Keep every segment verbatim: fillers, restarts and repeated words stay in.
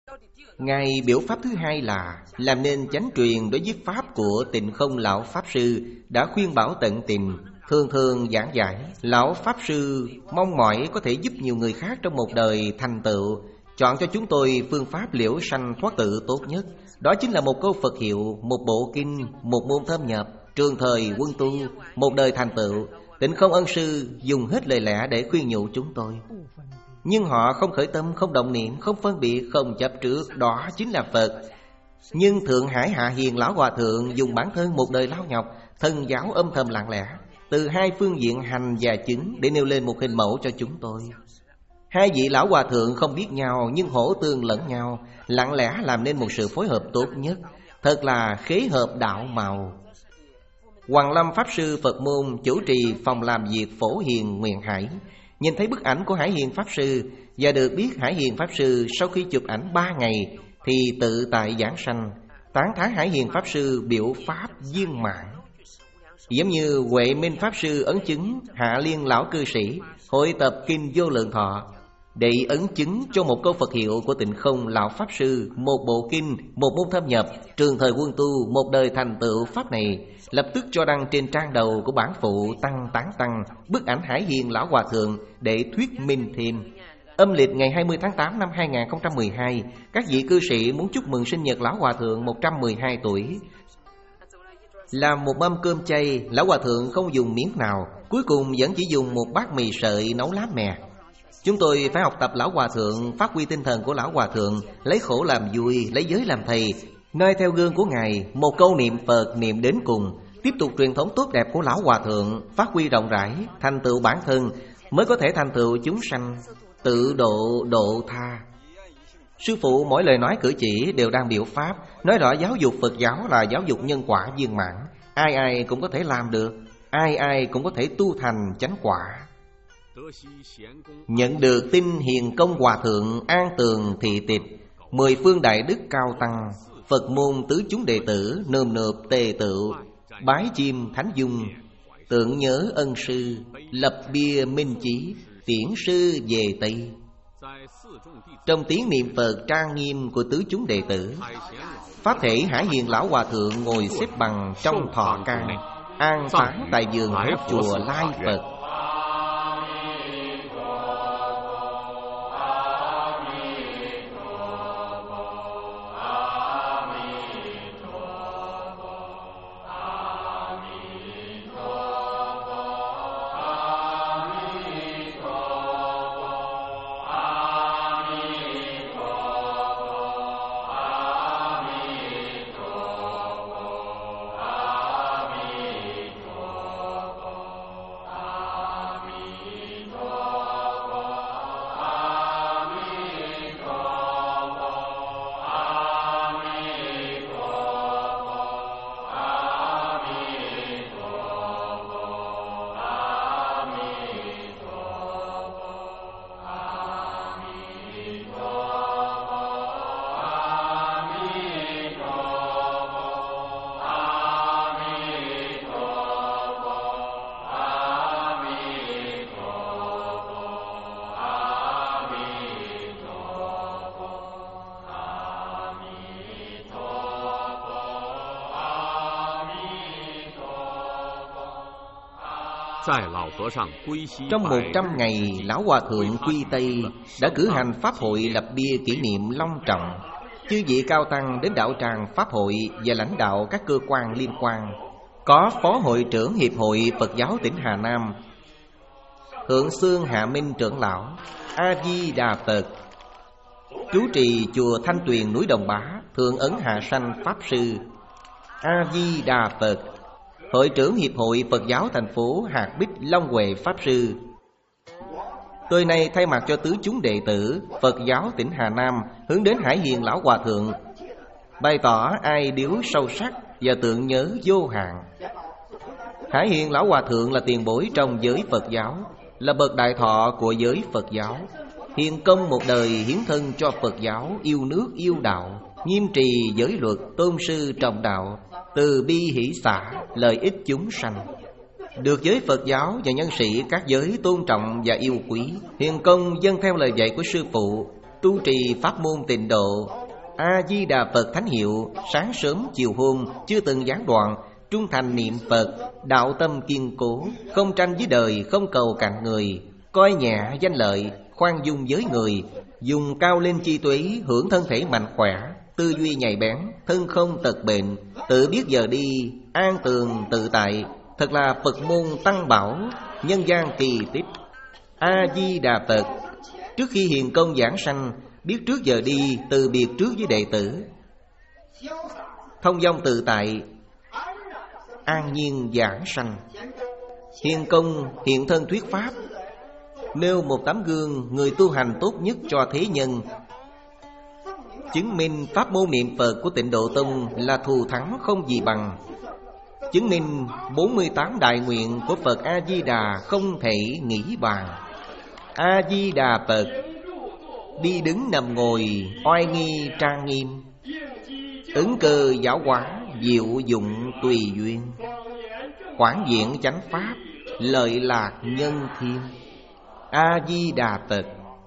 Ngài biểu pháp thứ hai là làm nên chánh truyền đối với pháp của Tịnh Không Lão Pháp Sư, đã khuyên bảo tận tình, thường thường giảng giải. Lão Pháp Sư mong mỏi có thể giúp nhiều người khác trong một đời thành tựu, chọn cho chúng tôi phương pháp liễu sanh thoát tự tốt nhất. Đó chính là một câu Phật hiệu, một bộ kinh, một môn thâm nhập, trường thời quân tu, một đời thành tựu. Tịnh Không Ân Sư dùng hết lời lẽ để khuyên nhủ chúng tôi. Nhưng họ không khởi tâm, không động niệm, không phân biệt, không chấp trước. Đó chính là Phật. Nhưng Thượng Hải Hạ Hiền Lão Hòa Thượng dùng bản thân một đời lao nhọc, thân giáo âm thầm lặng lẽ, từ hai phương diện hành và chứng để nêu lên một hình mẫu cho chúng tôi. Hai vị Lão Hòa Thượng không biết nhau nhưng hỗ tương lẫn nhau, lặng lẽ làm nên một sự phối hợp tốt nhất. Thật là khế hợp đạo màu. Hoàng Lâm Pháp Sư Phật môn chủ trì phòng làm việc Phổ Hiền Nguyện Hải, nhìn thấy bức ảnh của Hải Hiền Pháp Sư và được biết Hải Hiền Pháp Sư sau khi chụp ảnh ba ngày thì tự tại giảng sanh, tán thán Hải Hiền Pháp Sư biểu pháp viên mãn. Giống như Huệ Minh Pháp Sư ấn chứng Hạ Liên Lão Cư Sĩ hội tập Kinh Vô Lượng Thọ để ấn chứng cho một câu Phật hiệu của Tịnh Không Lão Pháp Sư, một bộ kinh, một môn thâm nhập, trường thời quân tu, một đời thành tựu pháp này, lập tức cho đăng trên trang đầu của bản phụ Tăng Tán Tăng bức ảnh Hải Hiền Lão Hòa Thượng để thuyết minh thêm. Âm lịch ngày hai mươi tháng tám năm hai nghìn không trăm mười hai, các vị cư sĩ muốn chúc mừng sinh nhật Lão Hòa Thượng một trăm mười hai tuổi. Làm một mâm cơm chay, Lão Hòa Thượng không dùng miếng nào, cuối cùng vẫn chỉ dùng một bát mì sợi nấu lá mè. Chúng tôi phải học tập Lão Hòa Thượng, phát huy tinh thần của Lão Hòa Thượng, lấy khổ làm vui, lấy giới làm thầy, noi theo gương của Ngài, một câu niệm Phật niệm đến cùng, tiếp tục truyền thống tốt đẹp của Lão Hòa Thượng, phát huy rộng rãi, thành tựu bản thân, mới có thể thành tựu chúng sanh, tự độ độ tha. Sư phụ mỗi lời nói cử chỉ đều đang biểu pháp, nói rõ giáo dục Phật giáo là giáo dục nhân quả viên mãn, ai ai cũng có thể làm được, ai ai cũng có thể tu thành chánh quả. Nhận được tin Hiền Công Hòa Thượng an tường thị tịch, mười phương đại đức cao tăng, Phật môn tứ chúng đệ tử nơm nượp tề tựu, bái chim thánh dung, tưởng nhớ ân sư, lập bia minh chí, tiễn sư về Tây. Trong tiếng niệm Phật trang nghiêm của tứ chúng đệ tử, pháp thể Hải Hiền Lão Hòa Thượng ngồi xếp bằng trong thọ can, an táng tại vườn chùa Lai Phật. Trong một trăm ngày, Lão Hòa Thượng quy Tây đã cử hành pháp hội lập bia kỷ niệm long trọng. Chư vị cao tăng đến đạo tràng pháp hội và lãnh đạo các cơ quan liên quan. Có Phó Hội trưởng Hiệp hội Phật giáo tỉnh Hà Nam, Thượng Xương Hạ Minh trưởng lão, A Di Đà Phật. Trú trì chùa Thanh Tuyền núi Đồng Bá, Thượng Ấn Hạ Sanh Pháp Sư, A Di Đà Phật. Hội trưởng Hiệp hội Phật giáo thành phố Hạt Bích Long Huệ Pháp Sư. Tôi nay thay mặt cho tứ chúng đệ tử Phật giáo tỉnh Hà Nam hướng đến Hải Hiền Lão Hòa Thượng, bày tỏ ai điếu sâu sắc và tượng nhớ vô hạn. Hải Hiền Lão Hòa Thượng là tiền bối trong giới Phật giáo, là bậc đại thọ của giới Phật giáo. Hiền công một đời hiến thân cho Phật giáo, yêu nước yêu đạo, nghiêm trì giới luật, tôn sư trọng đạo, từ bi hỷ xả, lợi ích chúng sanh, được giới Phật giáo và nhân sĩ các giới tôn trọng và yêu quý. Hiền công dâng theo lời dạy của sư phụ, Tu trì pháp môn Tịnh Độ, A-di-đà Phật thánh hiệu, sáng sớm chiều hôm chưa từng gián đoạn, trung thành niệm Phật, đạo tâm kiên cố, không tranh với đời, không cầu cạnh người, coi nhẹ danh lợi, khoan dung với người, dùng cao linh chi tuệ hưởng thân thể mạnh khỏe, tư duy nhạy bén, thân không tật bệnh, tự biết giờ đi, an tường tự tại, thật là Phật môn tăng bảo, nhân gian kỳ tích. A-di-đà Phật. Trước khi hiền công giảng sanh, biết trước giờ đi, từ biệt trước với đệ tử, thông dong tự tại, an nhiên giảng sanh. Hiền công hiện thân thuyết pháp, nêu một tấm gương người tu hành tốt nhất cho thế nhân, chứng minh pháp môn niệm Phật của Tịnh Độ Tông là thù thắng không gì bằng, chứng minh bốn mươi tám đại nguyện của Phật A-di-đà không thể nghĩ bàn. A-di-đà Phật. Đi đứng nằm ngồi oai nghi trang nghiêm, ứng cơ giáo hóa diệu dụng tùy duyên, quảng diện chánh pháp lợi lạc nhân thiên. A-di-đà Phật.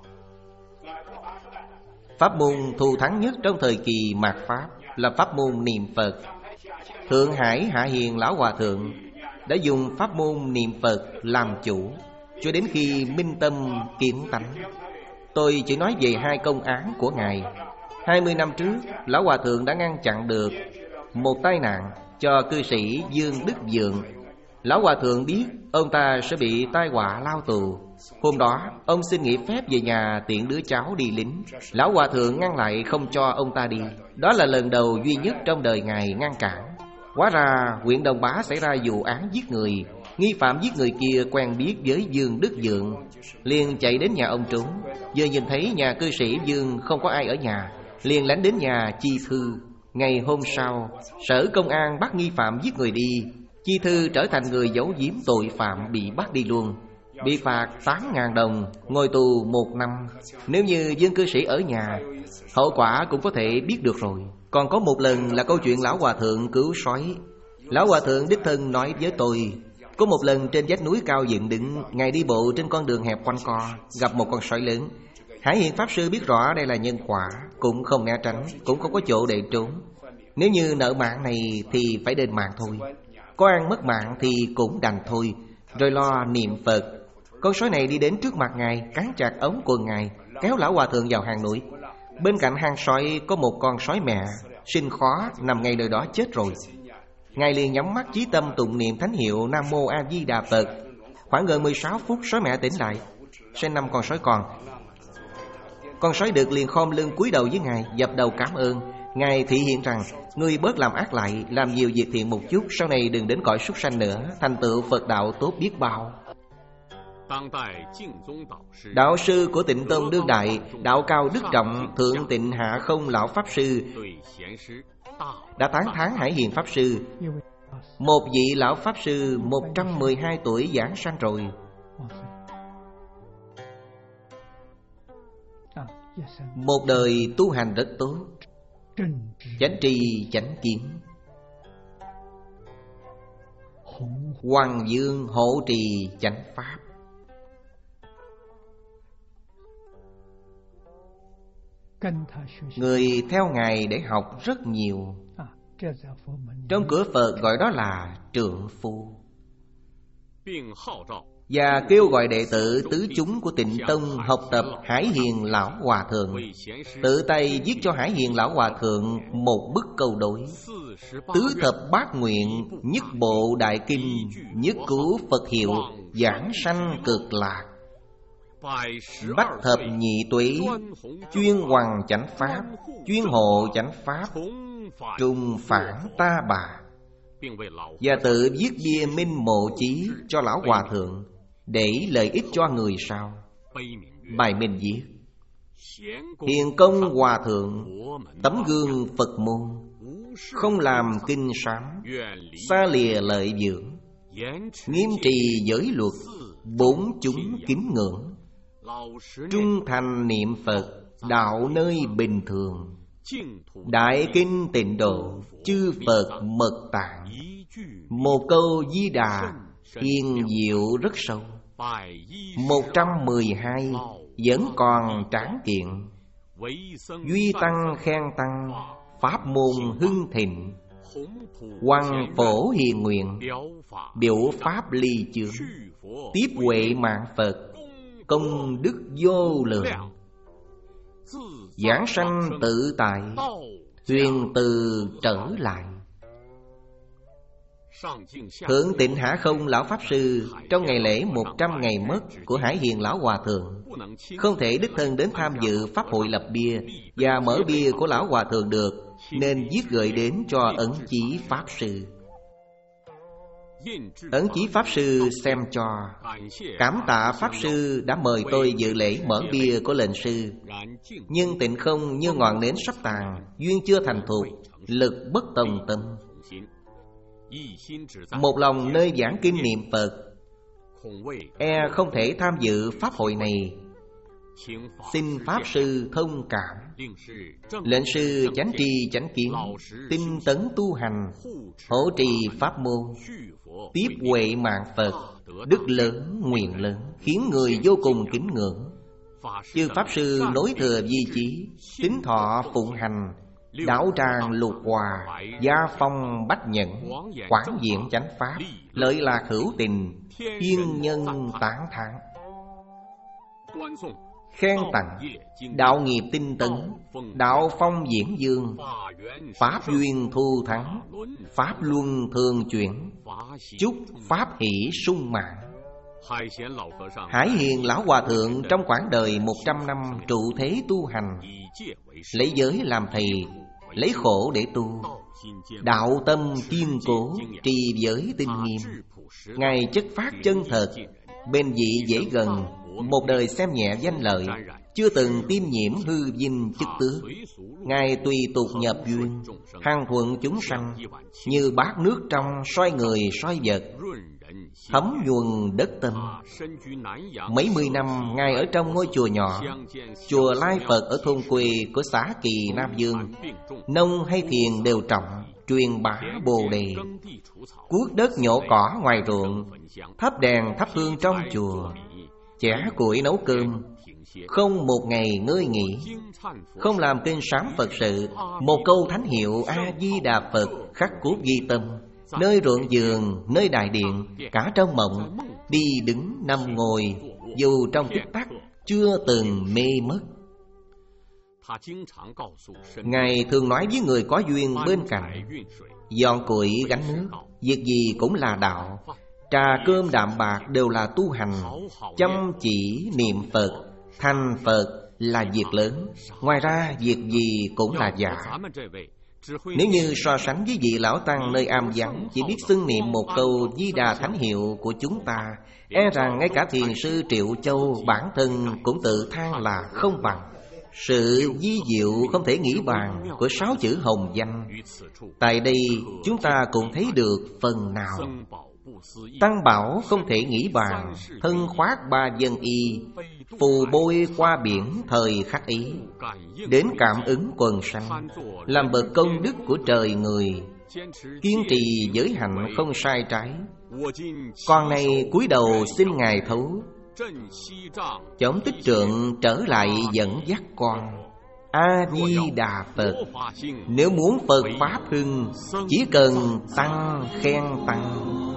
Pháp môn thù thắng nhất trong thời kỳ mạt Pháp là pháp môn niệm Phật. Thượng Hải Hạ Hiền Lão Hòa Thượng đã dùng pháp môn niệm Phật làm chủ cho đến khi minh tâm kiến tánh. Tôi chỉ nói về hai công án của Ngài. Hai mươi năm trước, Lão Hòa Thượng đã ngăn chặn được một tai nạn cho cư sĩ Dương Đức Vượng. Lão Hòa Thượng biết ông ta sẽ bị tai họa lao tù. Hôm đó, ông xin nghỉ phép về nhà tiện đứa cháu đi lính. Lão Hòa Thượng ngăn lại không cho ông ta đi. Đó là lần đầu duy nhất trong đời Ngài ngăn cản. Hóa ra huyện Đồng Bá xảy ra vụ án giết người. Nghi phạm giết người kia quen biết với Dương Đức Vượng, liền chạy đến nhà ông trốn. Vừa nhìn thấy nhà cư sĩ Dương không có ai ở nhà, liền lánh đến nhà Chi Thư. Ngày hôm sau, sở công an bắt nghi phạm giết người đi. Chi Thư trở thành người giấu giếm tội phạm bị bắt đi luôn, bị phạt tám ngàn đồng, ngồi tù một năm. Nếu như Dương cư sĩ ở nhà, hậu quả cũng có thể biết được rồi. Còn có một lần là câu chuyện Lão Hòa Thượng cứu sói. Lão Hòa Thượng đích thân nói với tôi, có một lần trên vách núi cao dựng đứng, Ngài đi bộ trên con đường hẹp quanh co, gặp một con sói lớn. Hải Hiền Pháp Sư biết rõ đây là nhân quả, cũng không né tránh, cũng không có chỗ để trốn. Nếu như nợ mạng này thì phải đền mạng thôi, có ăn mất mạng thì cũng đành thôi. Rồi lo niệm Phật. Con sói này đi đến trước mặt Ngài, cắn chặt ống quần Ngài, kéo Lão Hòa Thượng vào hang núi. Bên cạnh hang sói có một con sói mẹ, sinh khó, nằm ngay nơi đó chết rồi. Ngài liền nhắm mắt chí tâm tụng niệm thánh hiệu Nam Mô A Di Đà Phật. Khoảng gần mười sáu phút, sói mẹ tỉnh lại, sinh năm con sói con. Con sói đực liền khom lưng cúi đầu với Ngài, dập đầu cảm ơn. Ngài thị hiện rằng, ngươi bớt làm ác lại, làm nhiều việc thiện một chút, sau này đừng đến cõi súc sanh nữa, thành tựu Phật đạo tốt biết bao. Đạo sư của Tịnh Tông đương đại, đạo cao đức trọng Thượng Tịnh Hạ Không Lão Pháp Sư đã tán thán Hải Hiền Pháp Sư. Một vị Lão Pháp Sư một trăm mười hai tuổi giảng sanh rồi. Một đời tu hành rất tốt, chánh tri chánh kiến, Hoàng Dương hộ trì chánh pháp. Người theo Ngài để học rất nhiều. Trong cửa Phật gọi đó là trượng phu. Và kêu gọi đệ tử tứ chúng của Tịnh Tông học tập Hải Hiền Lão Hòa Thượng. Tự tay viết cho Hải Hiền Lão Hòa Thượng một bức câu đối: tứ thập bát nguyện, nhất bộ đại kinh, nhất cứu Phật hiệu, giảng sanh cực lạc. Bách thập nhị tuệ, chuyên hoằng chánh pháp, chuyên hộ chánh pháp, trùng phản ta bà. Và tự viết bia minh mộ chí cho Lão Hòa Thượng, để lợi ích cho người sau. Bài minh viết: Hiền công Hòa Thượng, tấm gương Phật môn, không làm kinh sám, xa lìa lợi dưỡng, nghiêm trì giới luật, bốn chúng kính ngưỡng, trung thành niệm Phật, đạo nơi bình thường. Đại kinh Tịnh Độ, chư Phật mật tạng, một câu Di Đà hiền diệu rất sâu. Một trăm mười hai vẫn còn tráng kiện, Duy tăng khen tăng, pháp môn hưng thịnh. Hoằng phổ hiền nguyện, biểu pháp ly chướng. Tiếp huệ mạng Phật, công đức vô lượng. Giảng sanh tự tại, huyền từ trở lại. Thượng Tịnh Hạ Không Lão Pháp Sư trong ngày lễ một trăm ngày mất của Hải Hiền Lão Hòa Thượng không thể đích thân đến tham dự pháp hội lập bia và mở bia của Lão Hòa Thượng được, nên viết gửi đến cho Ấn Chí Pháp Sư. Ấn Chí Pháp Sư xem cho, cảm tạ Pháp Sư đã mời tôi dự lễ mở bia của lệnh sư. Nhưng Tịnh Không như ngọn nến sắp tàn, duyên chưa thành thục, lực bất tòng tâm. Một lòng nơi giảng kinh niệm Phật, e không thể tham dự pháp hội này. Xin Pháp Sư thông cảm. Lệnh sư chánh tri chánh kiến, tinh tấn tu hành, hỗ trì pháp môn, tiếp huệ mạng Phật, đức lớn nguyện lớn, khiến người vô cùng kính ngưỡng. Chư Pháp Sư nối thừa di chí, tín thọ phụng hành, đảo tràng lục hòa, gia phong bách nhẫn, quảng diện chánh pháp, lợi lạc hữu tình, thiên nhân tán thán. Khen tặng, đạo nghiệp tinh tấn, đạo phong diễn dương, pháp duyên thu thắng, pháp luân thường chuyển, chúc pháp hỷ sung mãn. Hải Hiền Lão Hòa Thượng trong quãng đời một trăm năm trụ thế tu hành, lấy giới làm thầy, lấy khổ để tu, đạo tâm kiên cố, trì giới tinh nghiêm. Ngài chất phát chân thật, bên vị dễ gần, một đời xem nhẹ danh lợi, chưa từng tiêm nhiễm hư vinh chức tước. Ngài tùy tục nhập duyên, hằng thuận chúng sanh, như bát nước trong soi người soi vật, thấm nhuần đất tâm. Mấy mươi năm Ngài ở trong ngôi chùa nhỏ, chùa Lai Phật ở thôn quê của xã Kỳ Nam Dương, nông hay thiền đều trọng, truyền bá Bồ Đề, cuốc đất nhổ cỏ ngoài ruộng, thắp đèn thắp hương trong chùa, chẻ củi nấu cơm, không một ngày ngơi nghỉ, không làm kinh sám Phật sự. Một câu thánh hiệu A Di Đà Phật khắc cốt ghi tâm, nơi ruộng vườn, nơi đại điện, cả trong mộng, đi đứng nằm ngồi, dù trong tích tắc chưa từng mê mất. Ngài thường nói với người có duyên bên cạnh, dọn củi gánh nước, việc gì cũng là đạo. Trà cơm đạm bạc đều là tu hành, chăm chỉ niệm Phật, thành Phật là việc lớn. Ngoài ra việc gì cũng là giả. Nếu như so sánh với vị lão tăng nơi am vắng, chỉ biết xưng niệm một câu Di Đà thánh hiệu của chúng ta, e rằng ngay cả thiền sư Triệu Châu bản thân cũng tự than là không bằng. Sự vi diệu không thể nghĩ bàn của sáu chữ hồng danh, tại đây chúng ta cũng thấy được phần nào. Tăng bảo không thể nghĩ bàn, thân khoác ba dân y, phù bôi qua biển thời khắc ý, đến cảm ứng quần sanh, làm bậc công đức của trời người, kiên trì giới hạnh không sai trái. Con này cúi đầu xin Ngài thấu, chống tích trượng trở lại dẫn dắt con. A Di Đà Phật. Nếu muốn Phật pháp hưng, chỉ cần tăng khen tăng.